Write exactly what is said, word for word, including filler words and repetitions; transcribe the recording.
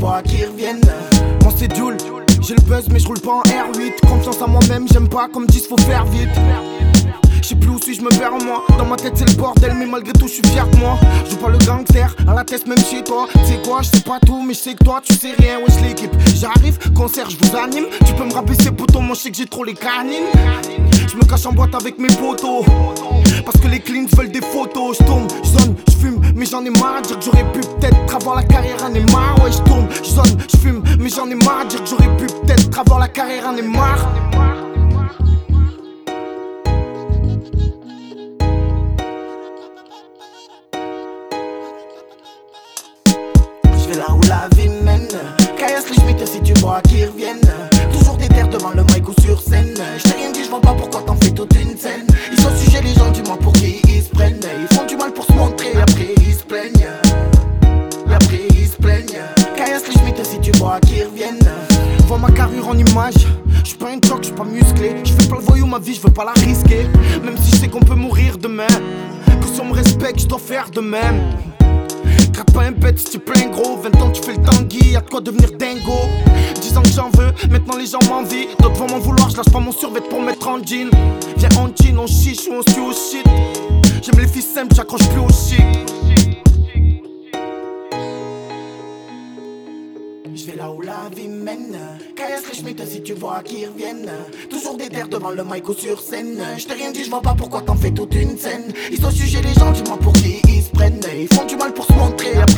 vois qu'ils reviennent. Moi c'est Jules, j'ai le buzz mais je roule pas en R huit. Confiance en moi-même, j'aime pas comme disent faut faire vite. Je sais plus où suis, je me perds en moi. Dans ma tête c'est le bordel mais malgré tout je suis fier de moi. Je joue pas le gangster, à la tête même chez toi. Tu sais quoi, je sais pas tout mais je sais que toi tu sais rien. Wesh l'équipe, j'arrive, concert, je vous anime. Tu peux me rabaisser poteau, moi je sais que j'ai trop les canines. Je me cache en boîte avec mes potos parce que les cleans veulent des photos. Je tourne, je zone, je fume mais j'en ai marre à dire que j'aurais pu peut-être avoir la carrière en Neymar. Ouais je tourne, je zone, je fume mais j'en ai marre à dire que j'aurais pu peut-être avoir la carrière en Neymar. Je vais là où la vie mène. Kayas les Schmitt si tu vois qu'ils reviennent. Toujours des terres devant le mic ou sur scène. Je t'ai rien dit, je vois pas pourquoi t'en fais toute une scène. Ils sont sujets les gens, dis-moi pour qui ils se prennent. Ils font du mal pour se montrer, après ils se plaignent. Et après ils se plaignent. Kayas les Schmitt si tu vois qu'ils reviennent. Vois ma carrure en image. J'suis pas un choc, j'suis pas musclé. J'fais pas le voyou, ma vie, j'veux pas la risquer. Même si je sais qu'on peut mourir demain. Que si on me respecte, j'dois faire de même. Gratte pas un bête si tu plein gros. Vingt ans tu fais le tanguy, y'a de quoi devenir dingo. Dix ans que j'en veux, maintenant les gens m'envient. D'autres vont m'en vouloir, je lâche pas mon survêt pour mettre en jean. Viens en jean, on chiche ou on suit au shit. J'aime les filles simples, j'accroche plus au shit. Je vais là où la vie mène. Kayas les Schmitt si tu vois qu'ils reviennent. Toujours des terres devant le mic ou sur scène. Je t'ai rien dit, je vois pas pourquoi t'en fais toute une scène. Ils sont sujets les gens, dis-moi pour qui ils se prennent. Ils font du mal pour se montrer.